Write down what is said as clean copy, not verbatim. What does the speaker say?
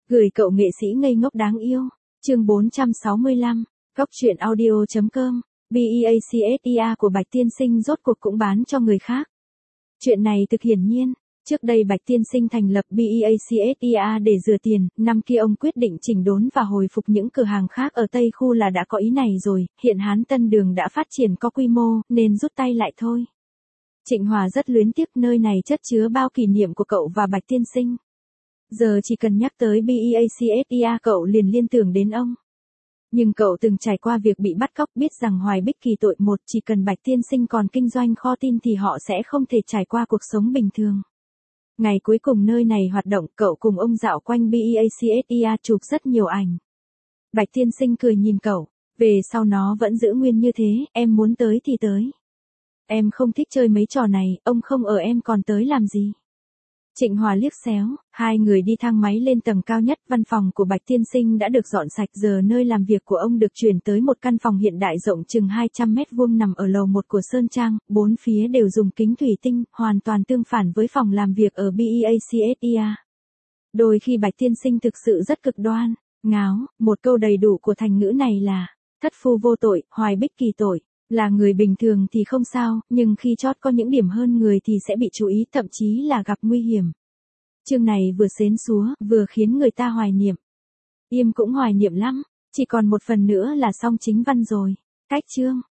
Gửi cậu nghệ sĩ ngây ngốc đáng yêu. Chương 465. Cóc truyện audio.com. BEACSEA của Bạch Tiên Sinh rốt cuộc cũng bán cho người khác. Chuyện này thực hiển nhiên. Trước đây Bạch Tiên Sinh thành lập BEACSEA để rửa tiền, năm kia ông quyết định chỉnh đốn và hồi phục những cửa hàng khác ở Tây Khu là đã có ý này rồi, hiện Hán Tân Đường đã phát triển có quy mô, nên rút tay lại thôi. Trịnh Hòa rất luyến tiếc nơi này chất chứa bao kỷ niệm của cậu và Bạch Tiên Sinh. Giờ chỉ cần nhắc tới BEACSEA cậu liền liên tưởng đến ông. Nhưng cậu từng trải qua việc bị bắt cóc, biết rằng Hoài Bích Kỳ tội một, chỉ cần Bạch Tiên Sinh còn kinh doanh kho tin thì họ sẽ không thể trải qua cuộc sống bình thường. Ngày cuối cùng nơi này hoạt động, cậu cùng ông dạo quanh BEACSEA chụp rất nhiều ảnh. Bạch Tiên Sinh cười nhìn cậu, về sau nó vẫn giữ nguyên như thế, em muốn tới thì tới. Em không thích chơi mấy trò này, ông không ở em còn tới làm gì. Trịnh Hòa liếc xéo, hai người đi thang máy lên tầng cao nhất, văn phòng của Bạch Tiên Sinh đã được dọn sạch, giờ nơi làm việc của ông được chuyển tới một căn phòng hiện đại rộng chừng 200 mét vuông nằm ở lầu 1 của Sơn Trang, bốn phía đều dùng kính thủy tinh, hoàn toàn tương phản với phòng làm việc ở BEACSEA. Đôi khi Bạch Tiên Sinh thực sự rất cực đoan, ngáo, một câu đầy đủ của thành ngữ này là, thất phu vô tội, Hoài Bích Kỳ tội. Là người bình thường thì không sao, nhưng khi chót có những điểm hơn người thì sẽ bị chú ý, thậm chí là gặp nguy hiểm. Chương này vừa xến xúa, vừa khiến người ta hoài niệm. Im cũng hoài niệm lắm, chỉ còn một phần nữa là xong chính văn rồi. Cách chương.